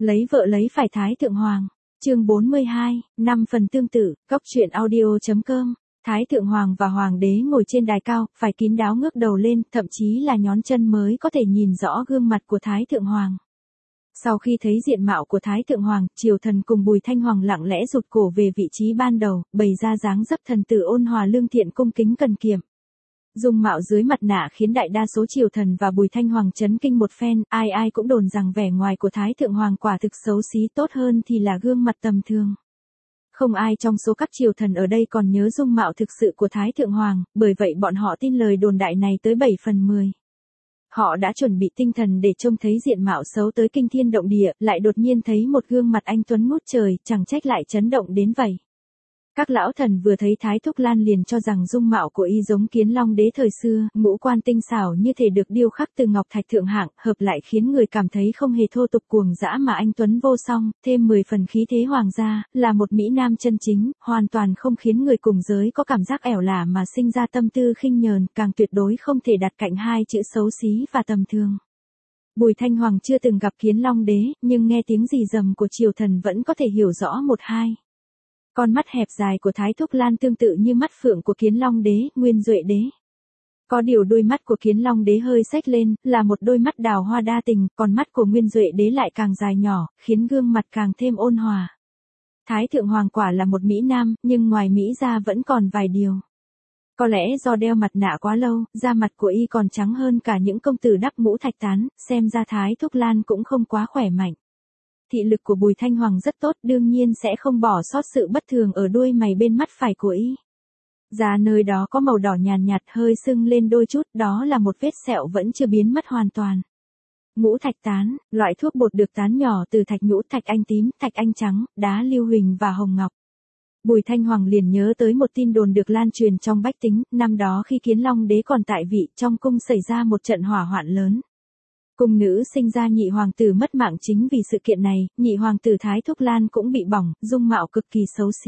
Lấy vợ lấy phải Thái Thượng Hoàng. Chương 42, 5 phần tương tự, Cóc truyện audio.com. Thái Thượng Hoàng và Hoàng đế ngồi trên đài cao, phải kín đáo ngước đầu lên, thậm chí là nhón chân mới có thể nhìn rõ gương mặt của Thái Thượng Hoàng. Sau khi thấy diện mạo của Thái Thượng Hoàng, Triều Thần cùng Bùi Thanh Hoàng lặng lẽ rụt cổ về vị trí ban đầu, bày ra dáng dấp thần tử ôn hòa lương thiện cung kính cần kiệm. Dung mạo dưới mặt nạ khiến đại đa số Triều Thần và Bùi Thanh Hoàng chấn kinh một phen, ai ai cũng đồn rằng vẻ ngoài của Thái Thượng Hoàng quả thực xấu xí, tốt hơn thì là gương mặt tầm thường. Không ai trong số các Triều Thần ở đây còn nhớ dung mạo thực sự của Thái Thượng Hoàng, bởi vậy bọn họ tin lời đồn đại này tới 7 phần 10. Họ đã chuẩn bị tinh thần để trông thấy diện mạo xấu tới kinh thiên động địa, lại đột nhiên thấy một gương mặt anh tuấn ngút trời, chẳng trách lại chấn động đến vậy. Các lão thần vừa thấy Thái Thúc Lan liền cho rằng dung mạo của y giống Kiến Long đế thời xưa, ngũ quan tinh xảo như thể được điêu khắc từ ngọc thạch thượng hạng, hợp lại khiến người cảm thấy không hề thô tục cuồng dã mà anh tuấn vô song, thêm 10 phần khí thế hoàng gia, là một mỹ nam chân chính, hoàn toàn không khiến người cùng giới có cảm giác ẻo lả mà sinh ra tâm tư khinh nhờn, càng tuyệt đối không thể đặt cạnh hai chữ xấu xí và tầm thường. Bùi Thanh Hoàng chưa từng gặp Kiến Long đế, nhưng nghe tiếng rì rầm của Triều Thần vẫn có thể hiểu rõ một hai. Con mắt hẹp dài của Thái Thúc Lan tương tự như mắt phượng của Kiến Long đế, Nguyên Duệ đế. Có điều đôi mắt của Kiến Long đế hơi xếch lên, là một đôi mắt đào hoa đa tình, còn mắt của Nguyên Duệ đế lại càng dài nhỏ, khiến gương mặt càng thêm ôn hòa. Thái Thượng Hoàng quả là một mỹ nam, nhưng ngoài mỹ ra vẫn còn vài điều. Có lẽ do đeo mặt nạ quá lâu, da mặt của y còn trắng hơn cả những công tử đắp mũ thạch tán, xem ra Thái Thúc Lan cũng không quá khỏe mạnh. Thị lực của Bùi Thanh Hoàng rất tốt, đương nhiên sẽ không bỏ sót sự bất thường ở đuôi mày bên mắt phải của y. Da nơi đó có màu đỏ nhàn nhạt hơi sưng lên đôi chút, đó là một vết sẹo vẫn chưa biến mất hoàn toàn. Ngũ thạch tán, loại thuốc bột được tán nhỏ từ thạch nhũ, thạch anh tím, thạch anh trắng, đá lưu huỳnh và hồng ngọc. Bùi Thanh Hoàng liền nhớ tới một tin đồn được lan truyền trong bách tính, năm đó khi Kiến Long đế còn tại vị, trong cung xảy ra một trận hỏa hoạn lớn. Cung nữ sinh ra nhị hoàng tử mất mạng chính vì sự kiện này, nhị hoàng tử Thái Thúc Lan cũng bị bỏng, dung mạo cực kỳ xấu xí.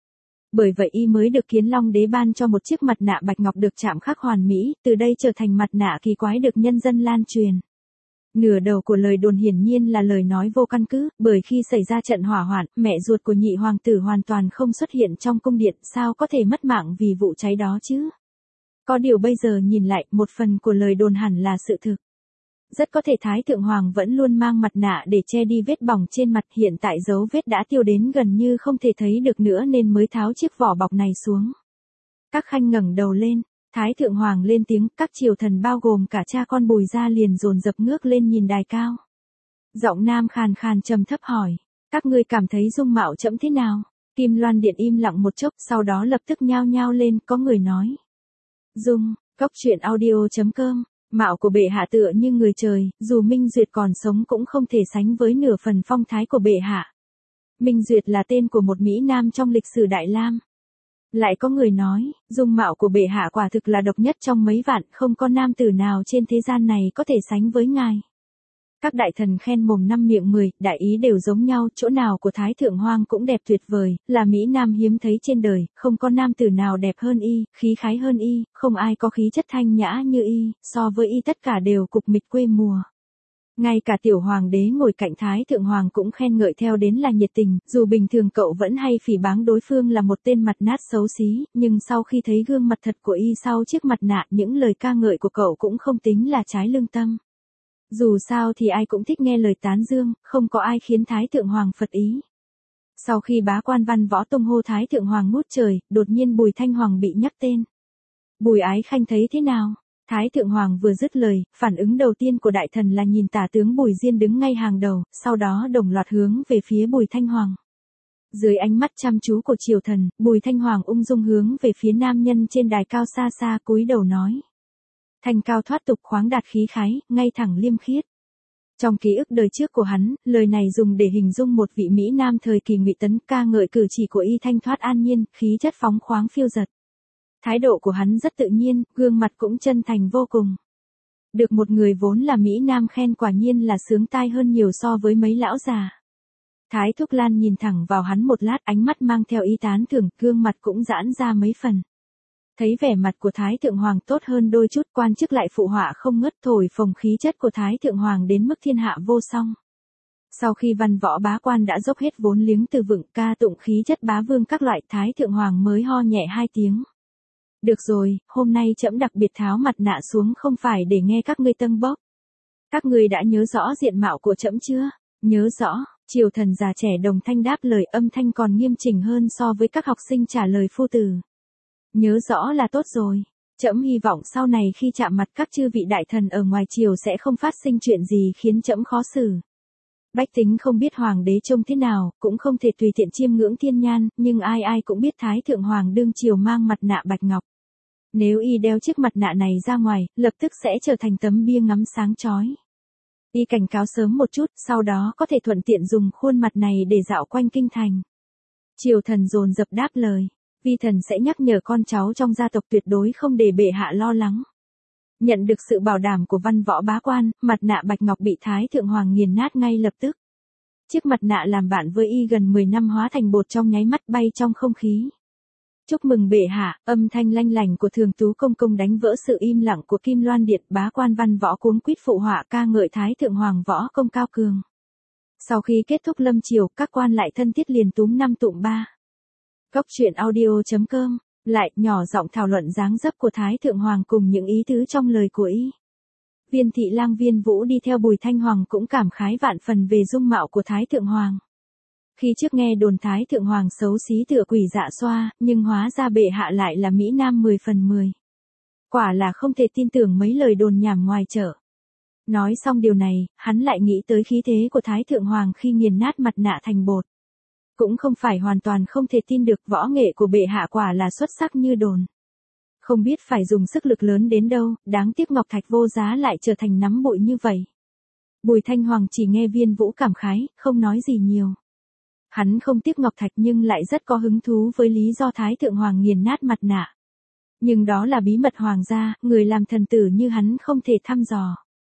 Bởi vậy y mới được Kiến Long đế ban cho một chiếc mặt nạ bạch ngọc được chạm khắc hoàn mỹ, từ đây trở thành mặt nạ kỳ quái được nhân dân lan truyền. Nửa đầu của lời đồn hiển nhiên là lời nói vô căn cứ, bởi khi xảy ra trận hỏa hoạn, mẹ ruột của nhị hoàng tử hoàn toàn không xuất hiện trong cung điện, sao có thể mất mạng vì vụ cháy đó chứ? Có điều bây giờ nhìn lại, một phần của lời đồn hẳn là sự thực. Rất có thể Thái Thượng Hoàng vẫn luôn mang mặt nạ để che đi vết bỏng trên mặt, hiện tại dấu vết đã tiêu đến gần như không thể thấy được nữa nên mới tháo chiếc vỏ bọc này xuống. Các khanh ngẩng đầu lên, Thái Thượng Hoàng lên tiếng, các Triều Thần bao gồm cả cha con Bùi gia liền dồn dập ngước lên nhìn đài cao. Giọng nam khàn khàn trầm thấp hỏi, các ngươi cảm thấy dung mạo trẫm thế nào? Kim Loan Điện im lặng một chốc, sau đó lập tức nhao nhao lên, có người nói. Cóc truyện audio.com. Mạo của bệ hạ tựa như người trời, dù Minh Duyệt còn sống cũng không thể sánh với nửa phần phong thái của bệ hạ. Minh Duyệt là tên của một mỹ nam trong lịch sử Đại Lam. Lại có người nói, dung mạo của bệ hạ quả thực là độc nhất trong mấy vạn, không có nam tử nào trên thế gian này có thể sánh với ngài. Các đại thần khen mồm năm miệng 10, đại ý đều giống nhau, chỗ nào của Thái Thượng Hoàng cũng đẹp tuyệt vời, là mỹ nam hiếm thấy trên đời, không có nam tử nào đẹp hơn y, khí khái hơn y, không ai có khí chất thanh nhã như y, so với y tất cả đều cục mịch quê mùa. Ngay cả tiểu hoàng đế ngồi cạnh Thái Thượng Hoàng cũng khen ngợi theo đến là nhiệt tình, dù bình thường cậu vẫn hay phỉ báng đối phương là một tên mặt nát xấu xí, nhưng sau khi thấy gương mặt thật của y sau chiếc mặt nạ, những lời ca ngợi của cậu cũng không tính là trái lương tâm. Dù sao thì ai cũng thích nghe lời tán dương, không có ai khiến Thái Thượng Hoàng phật ý. Sau khi bá quan Văn Võ tung hô Thái Thượng Hoàng ngút trời, đột nhiên Bùi Thanh Hoàng bị nhắc tên. Bùi Ái Khanh thấy thế nào? Thái Thượng Hoàng vừa dứt lời, phản ứng đầu tiên của đại thần là nhìn tả tướng Bùi Diên đứng ngay hàng đầu, sau đó đồng loạt hướng về phía Bùi Thanh Hoàng. Dưới ánh mắt chăm chú của Triều Thần, Bùi Thanh Hoàng ung dung hướng về phía nam nhân trên đài cao xa xa, cúi đầu nói. Thanh cao thoát tục, khoáng đạt khí khái, ngay thẳng liêm khiết. Trong ký ức đời trước của hắn, lời này dùng để hình dung một vị mỹ nam thời kỳ Ngụy Tấn, ca ngợi cử chỉ của y thanh thoát an nhiên, khí chất phóng khoáng phiêu dật. Thái độ của hắn rất tự nhiên, gương mặt cũng chân thành vô cùng. Được một người vốn là mỹ nam khen quả nhiên là sướng tai hơn nhiều so với mấy lão già. Thái Thúc Lan nhìn thẳng vào hắn một lát, ánh mắt mang theo ý tán thưởng, gương mặt cũng giãn ra mấy phần. Thấy vẻ mặt của Thái Thượng Hoàng tốt hơn đôi chút, quan chức lại phụ họa không ngớt thổi phồng khí chất của Thái Thượng Hoàng đến mức thiên hạ vô song. Sau khi văn võ bá quan đã dốc hết vốn liếng từ vựng ca tụng khí chất bá vương các loại, Thái Thượng Hoàng mới ho nhẹ 2 tiếng. Được rồi, hôm nay trẫm đặc biệt tháo mặt nạ xuống không phải để nghe các ngươi tâng bốc. Các ngươi đã nhớ rõ diện mạo của trẫm chưa? Nhớ rõ, triều thần già trẻ đồng thanh đáp lời, âm thanh còn nghiêm chỉnh hơn so với các học sinh trả lời phu tử. Nhớ rõ là tốt rồi. Trẫm hy vọng sau này khi chạm mặt các chư vị đại thần ở ngoài triều sẽ không phát sinh chuyện gì khiến trẫm khó xử. Bách tính không biết hoàng đế trông thế nào, cũng không thể tùy tiện chiêm ngưỡng thiên nhan, nhưng ai ai cũng biết Thái Thượng Hoàng đương triều mang mặt nạ bạch ngọc. Nếu y đeo chiếc mặt nạ này ra ngoài, lập tức sẽ trở thành tấm bia ngắm sáng chói. Y cảnh cáo sớm một chút, sau đó có thể thuận tiện dùng khuôn mặt này để dạo quanh kinh thành. Triều thần dồn dập đáp lời, vi thần sẽ nhắc nhở con cháu trong gia tộc tuyệt đối không để bệ hạ lo lắng. Nhận được sự bảo đảm của văn võ bá quan, mặt nạ bạch ngọc bị Thái Thượng Hoàng nghiền nát ngay lập tức. Chiếc mặt nạ làm bạn với y gần 10 năm hóa thành bột trong nháy mắt bay trong không khí. Chúc mừng bệ hạ, âm thanh lanh lảnh của Thường Tú công công đánh vỡ sự im lặng của Kim Loan Điện, bá quan văn võ cuống quýt phụ họa ca ngợi Thái Thượng Hoàng võ công cao cường. Sau khi kết thúc lâm triều, các quan lại thân thiết liền túm năm tụm ba. Cốc truyện audio.com lại nhỏ giọng thảo luận dáng dấp của Thái Thượng Hoàng cùng những ý tứ trong lời của y. Viên thị lang Viên Vũ đi theo Bùi Thanh Hoàng cũng cảm khái vạn phần về dung mạo của Thái Thượng Hoàng. Khi trước nghe đồn Thái Thượng Hoàng xấu xí tựa quỷ dạ xoa, nhưng hóa ra bệ hạ lại là Mỹ Nam 10 phần 10. Quả là không thể tin tưởng mấy lời đồn nhảm ngoài chợ. Nói xong điều này, hắn lại nghĩ tới khí thế của Thái Thượng Hoàng khi nghiền nát mặt nạ thành bột. Cũng không phải hoàn toàn không thể tin được, võ nghệ của bệ hạ quả là xuất sắc như đồn. Không biết phải dùng sức lực lớn đến đâu, đáng tiếc ngọc thạch vô giá lại trở thành nắm bụi như vậy. Bùi Thanh Hoàng chỉ nghe Viên Vũ cảm khái, không nói gì nhiều. Hắn không tiếc ngọc thạch nhưng lại rất có hứng thú với lý do Thái Thượng Hoàng nghiền nát mặt nạ. Nhưng đó là bí mật hoàng gia, người làm thần tử như hắn không thể thăm dò.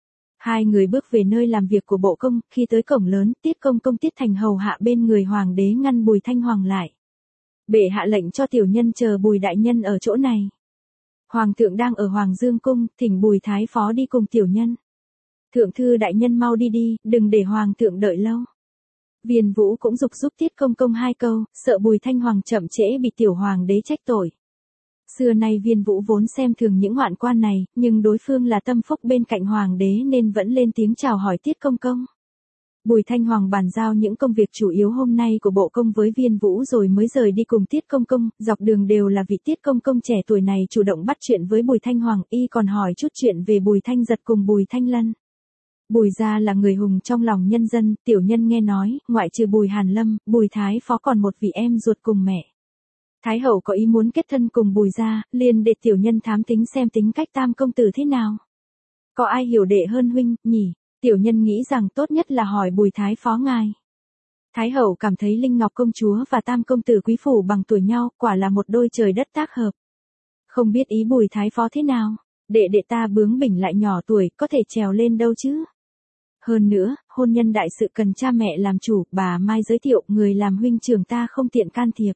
Hai người bước về nơi làm việc của bộ công, khi tới cổng lớn, Tiết Công công Tiết Thành hầu hạ bên người hoàng đế ngăn Bùi Thanh Hoàng lại. Bệ hạ lệnh cho tiểu nhân chờ Bùi đại nhân ở chỗ này. Hoàng thượng đang ở Hoàng Dương cung, thỉnh Bùi thái phó đi cùng tiểu nhân. Thượng thư đại nhân mau đi đi, đừng để hoàng thượng đợi lâu. Viên Vũ cũng giục giúp Tiết Công công 2 câu, sợ Bùi Thanh Hoàng chậm trễ bị tiểu hoàng đế trách tội. Xưa nay Viên Vũ vốn xem thường những hoạn quan này, nhưng đối phương là tâm phúc bên cạnh hoàng đế nên vẫn lên tiếng chào hỏi Tiết Công công. Bùi Thanh Hoàng bàn giao những công việc chủ yếu hôm nay của bộ công với Viên Vũ rồi mới rời đi cùng Tiết Công công, dọc đường đều là vị Tiết Công công trẻ tuổi này chủ động bắt chuyện với Bùi Thanh Hoàng, y còn hỏi chút chuyện về Bùi Thanh Giật cùng Bùi Thanh Lân. Bùi gia là người hùng trong lòng nhân dân, tiểu nhân nghe nói, ngoại trừ Bùi Hàn Lâm, Bùi thái phó còn một vị em ruột cùng mẹ. Thái hậu có ý muốn kết thân cùng Bùi gia, liền để tiểu nhân thám tính xem tính cách tam công tử thế nào. Có ai hiểu đệ hơn huynh, nhỉ? Tiểu nhân nghĩ rằng tốt nhất là hỏi Bùi thái phó ngài. Thái hậu cảm thấy Linh Ngọc công chúa và tam công tử quý phủ bằng tuổi nhau, quả là một đôi trời đất tác hợp. Không biết ý Bùi thái phó thế nào, đệ ta bướng bỉnh lại nhỏ tuổi, có thể trèo lên đâu chứ? Hơn nữa, hôn nhân đại sự cần cha mẹ làm chủ, bà Mai giới thiệu, người làm huynh trưởng ta không tiện can thiệp.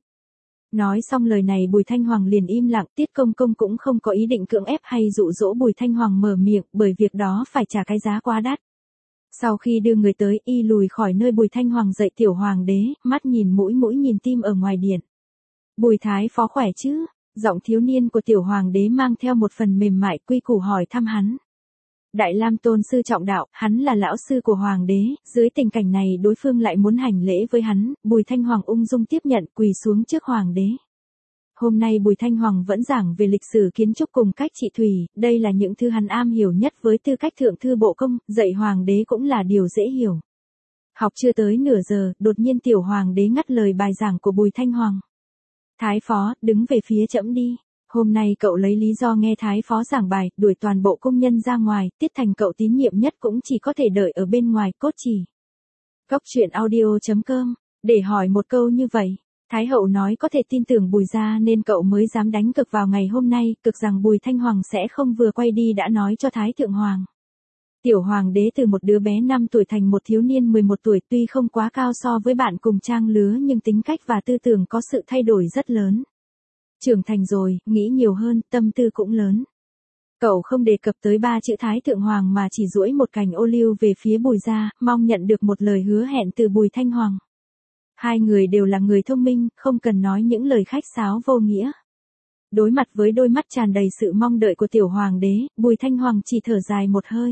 Nói xong lời này Bùi Thanh Hoàng liền im lặng, Tiết Công công cũng không có ý định cưỡng ép hay dụ dỗ Bùi Thanh Hoàng mở miệng, bởi việc đó phải trả cái giá quá đắt. Sau khi đưa người tới, y lùi khỏi nơi Bùi Thanh Hoàng dạy tiểu hoàng đế, mắt nhìn mũi nhìn tim ở ngoài điện. Bùi thái phó khỏe chứ? Giọng thiếu niên của tiểu hoàng đế mang theo một phần mềm mại quy củ hỏi thăm hắn. Đại Lam tôn sư trọng đạo, hắn là lão sư của hoàng đế, dưới tình cảnh này đối phương lại muốn hành lễ với hắn, Bùi Thanh Hoàng ung dung tiếp nhận, quỳ xuống trước hoàng đế. Hôm nay Bùi Thanh Hoàng vẫn giảng về lịch sử kiến trúc cùng cách trị thủy, đây là những thứ hắn am hiểu nhất với tư cách thượng thư bộ công, dạy hoàng đế cũng là điều dễ hiểu. Học chưa tới nửa giờ, đột nhiên tiểu hoàng đế ngắt lời bài giảng của Bùi Thanh Hoàng. Thái phó, đứng về phía trẫm đi. Hôm nay cậu lấy lý do nghe thái phó giảng bài, đuổi toàn bộ công nhân ra ngoài, Tiết Thành cậu tín nhiệm nhất cũng chỉ có thể đợi ở bên ngoài, cốt chỉ. Cốc truyện audio.com, để hỏi một câu như vậy, Thái hậu nói có thể tin tưởng Bùi gia nên cậu mới dám đánh cược vào ngày hôm nay, cực rằng Bùi Thanh Hoàng sẽ không vừa quay đi đã nói cho Thái Thượng Hoàng. Tiểu hoàng đế từ một đứa bé 5 tuổi thành một thiếu niên 11 tuổi, tuy không quá cao so với bạn cùng trang lứa nhưng tính cách và tư tưởng có sự thay đổi rất lớn. Trưởng thành rồi, nghĩ nhiều hơn, tâm tư cũng lớn. Cậu không đề cập tới ba chữ Thái Thượng Hoàng mà chỉ duỗi một cành ô liu về phía Bùi gia, mong nhận được một lời hứa hẹn từ Bùi Thanh Hoàng. Hai người đều là người thông minh, không cần nói những lời khách sáo vô nghĩa. Đối mặt với đôi mắt tràn đầy sự mong đợi của tiểu hoàng đế, Bùi Thanh Hoàng chỉ thở dài một hơi.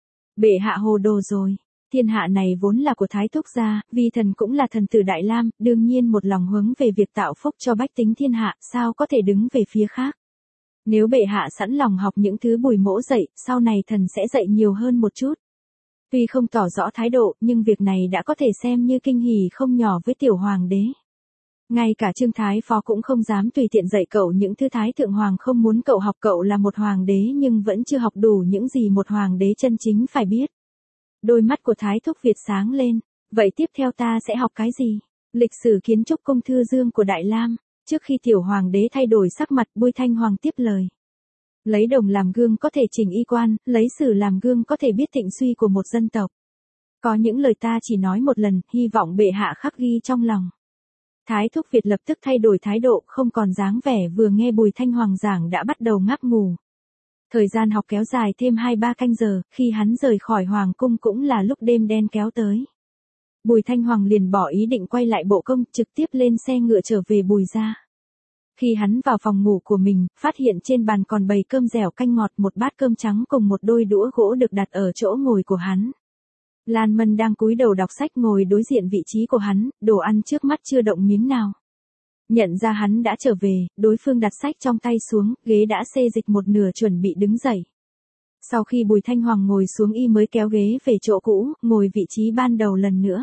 Bệ hạ hồ đồ rồi. Thiên hạ này vốn là của Thái Thúc gia, vi thần cũng là thần tử Đại Lam, đương nhiên một lòng hướng về việc tạo phúc cho bách tính thiên hạ, sao có thể đứng về phía khác. Nếu bệ hạ sẵn lòng học những thứ Bùi mỗ dạy, sau này thần sẽ dạy nhiều hơn một chút. Tuy không tỏ rõ thái độ, nhưng việc này đã có thể xem như kinh hỉ không nhỏ với tiểu hoàng đế. Ngay cả Trương Thái Phó cũng không dám tùy tiện dạy cậu những thứ Thái Thượng Hoàng không muốn cậu học. Cậu là một hoàng đế nhưng vẫn chưa học đủ những gì một hoàng đế chân chính phải biết. Đôi mắt của Thái Thúc Việt sáng lên. Vậy tiếp theo ta sẽ học cái gì? Lịch sử kiến trúc cung thư dương của Đại Lam. Trước khi tiểu hoàng đế thay đổi sắc mặt, Bùi Thanh Hoàng tiếp lời. Lấy đồng làm gương có thể chỉnh y quan, lấy sử làm gương có thể biết thịnh suy của một dân tộc. Có những lời ta chỉ nói một lần, hy vọng bệ hạ khắc ghi trong lòng. Thái Thúc Việt lập tức thay đổi thái độ, không còn dáng vẻ vừa nghe Bùi Thanh Hoàng giảng đã bắt đầu ngáp ngủ. Thời gian học kéo dài thêm 2-3 canh giờ, khi hắn rời khỏi hoàng cung cũng là lúc đêm đen kéo tới. Bùi Thanh Hoàng liền bỏ ý định quay lại bộ công, trực tiếp lên xe ngựa trở về Bùi gia. Khi hắn vào phòng ngủ của mình, phát hiện trên bàn còn bày cơm dẻo canh ngọt, một bát cơm trắng cùng một đôi đũa gỗ được đặt ở chỗ ngồi của hắn. Lan Mân đang cúi đầu đọc sách ngồi đối diện vị trí của hắn, đồ ăn trước mắt chưa động miếng nào. Nhận ra hắn đã trở về, đối phương đặt sách trong tay xuống, ghế đã xê dịch một nửa chuẩn bị đứng dậy. Sau khi Bùi Thanh Hoàng ngồi xuống y mới kéo ghế về chỗ cũ, ngồi vị trí ban đầu lần nữa.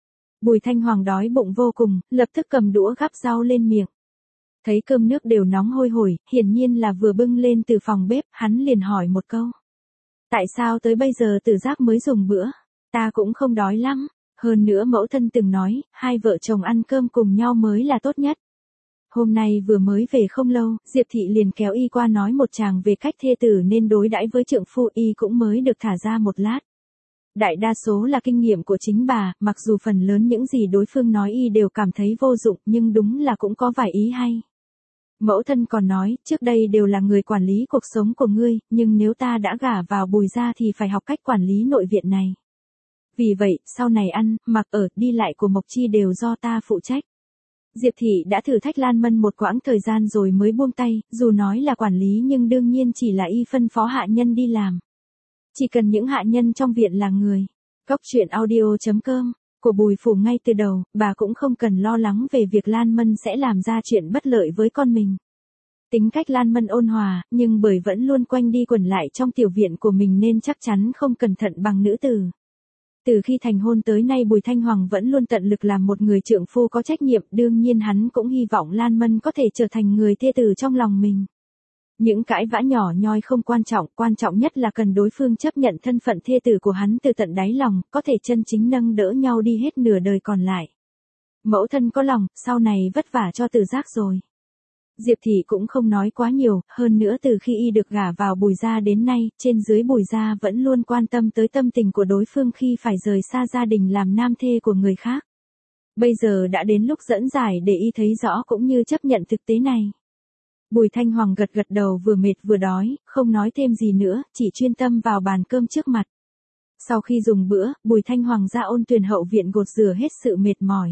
Bùi Thanh Hoàng đói bụng vô cùng, lập tức cầm đũa gắp rau lên miệng. Thấy cơm nước đều nóng hôi hổi, hiển nhiên là vừa bưng lên từ phòng bếp, hắn liền hỏi một câu. Tại sao tới bây giờ Tử Giác mới dùng bữa? Ta cũng không đói lắm. Hơn nữa mẫu thân từng nói, hai vợ chồng ăn cơm cùng nhau mới là tốt nhất. Hôm nay vừa mới về không lâu, Diệp Thị liền kéo y qua nói một tràng về cách thê tử nên đối đãi với trượng phu, y cũng mới được thả ra một lát. Đại đa số là kinh nghiệm của chính bà, mặc dù phần lớn những gì đối phương nói y đều cảm thấy vô dụng, nhưng đúng là cũng có vài ý hay. Mẫu thân còn nói, trước đây đều là người quản lý cuộc sống của ngươi, nhưng nếu ta đã gả vào Bùi gia thì phải học cách quản lý nội viện này. Vì vậy, sau này ăn, mặc ở, đi lại của Mộc Chi đều do ta phụ trách. Diệp Thị đã thử thách Lan Mân một quãng thời gian rồi mới buông tay, dù nói là quản lý nhưng đương nhiên chỉ là y phân phó hạ nhân đi làm. Chỉ cần những hạ nhân trong viện là người. Góc truyện audio.com của Bùi Phủ ngay từ đầu, bà cũng không cần lo lắng về việc Lan Mân sẽ làm ra chuyện bất lợi với con mình. Tính cách Lan Mân ôn hòa, nhưng bởi vẫn luôn quanh đi quẩn lại trong tiểu viện của mình nên chắc chắn không cẩn thận bằng nữ tử. Từ khi thành hôn tới nay Bùi Thanh Hoàng vẫn luôn tận lực làm một người trượng phu có trách nhiệm, đương nhiên hắn cũng hy vọng Lan Mân có thể trở thành người thê tử trong lòng mình. Những cãi vã nhỏ nhoi không quan trọng nhất là cần đối phương chấp nhận thân phận thê tử của hắn từ tận đáy lòng, có thể chân chính nâng đỡ nhau đi hết nửa đời còn lại. Mẫu thân có lòng, sau này vất vả cho Tử Giác rồi. Diệp Thị cũng không nói quá nhiều, hơn nữa từ khi y được gả vào Bùi gia đến nay, trên dưới Bùi gia vẫn luôn quan tâm tới tâm tình của đối phương khi phải rời xa gia đình làm nam thê của người khác. Bây giờ đã đến lúc dẫn giải để y thấy rõ cũng như chấp nhận thực tế này. Bùi Thanh Hoàng gật gật đầu, vừa mệt vừa đói, không nói thêm gì nữa, chỉ chuyên tâm vào bàn cơm trước mặt. Sau khi dùng bữa, Bùi Thanh Hoàng ra Ôn Tuyền hậu viện gột rửa hết sự mệt mỏi.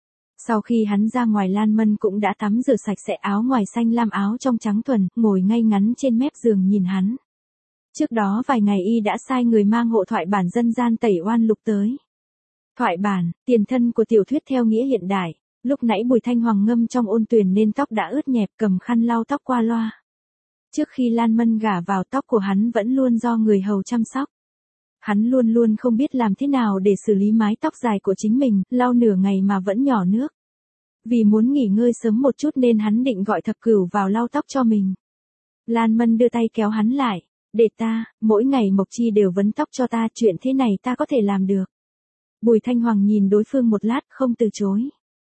Sau khi hắn ra ngoài, Lan Mân cũng đã tắm rửa sạch sẽ, áo ngoài xanh lam áo trong trắng thuần, ngồi ngay ngắn trên mép giường nhìn hắn. Trước đó vài ngày y đã sai người mang hộ thoại bản dân gian Tẩy Oan Lục tới. Thoại bản, tiền thân của tiểu thuyết theo nghĩa hiện đại. Lúc nãy Bùi Thanh Hoàng ngâm trong Ôn Tuyền nên tóc đã ướt nhẹp, cầm khăn lau tóc qua loa. Trước khi Lan Mân gả vào, tóc của hắn vẫn luôn do người hầu chăm sóc. Hắn luôn luôn không biết làm thế nào để xử lý mái tóc dài của chính mình, lau nửa ngày mà vẫn nhỏ nước. Vì muốn nghỉ ngơi sớm một chút nên hắn định gọi Thập Cửu vào lau tóc cho mình. Lan Mân đưa tay kéo hắn lại. Để ta, mỗi ngày Mộc Chi đều vấn tóc cho ta, chuyện thế này ta có thể làm được. Bùi Thanh Hoàng nhìn đối phương một lát, không từ chối.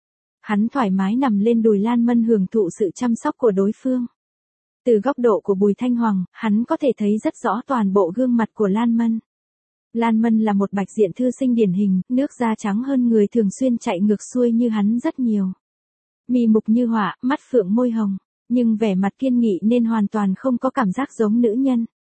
Hắn thoải mái nằm lên đùi Lan Mân hưởng thụ sự chăm sóc của đối phương. Từ góc độ của Bùi Thanh Hoàng, hắn có thể thấy rất rõ toàn bộ gương mặt của Lan Mân. Lan Mân là một bạch diện thư sinh điển hình, nước da trắng hơn người thường xuyên chạy ngược xuôi như hắn rất nhiều. Mì mục như họa, mắt phượng môi hồng, nhưng vẻ mặt kiên nghị nên hoàn toàn không có cảm giác giống nữ nhân.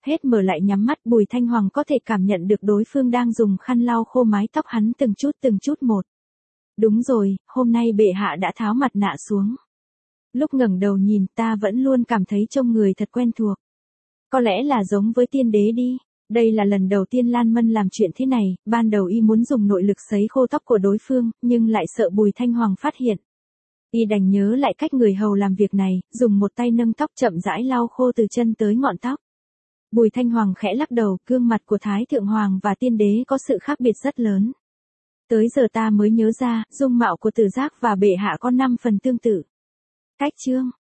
Hết mở lại nhắm mắt, Bùi Thanh Hoàng có thể cảm nhận được đối phương đang dùng khăn lau khô mái tóc hắn từng chút một. Đúng rồi, hôm nay bệ hạ đã tháo mặt nạ xuống. Lúc ngẩng đầu nhìn ta vẫn luôn cảm thấy trông người thật quen thuộc. Có lẽ là giống với tiên đế đi. Đây là lần đầu tiên Lan Mân làm chuyện thế này, ban đầu y muốn dùng nội lực sấy khô tóc của đối phương, nhưng lại sợ Bùi Thanh Hoàng phát hiện. Y đành nhớ lại cách người hầu làm việc này, dùng một tay nâng tóc chậm rãi lau khô từ chân tới ngọn tóc. Bùi Thanh Hoàng khẽ lắc đầu, gương mặt của Thái Thượng Hoàng và tiên đế có sự khác biệt rất lớn. Tới giờ ta mới nhớ ra, dung mạo của Tử Giác và bệ hạ có 5 phần tương tự. Cách chương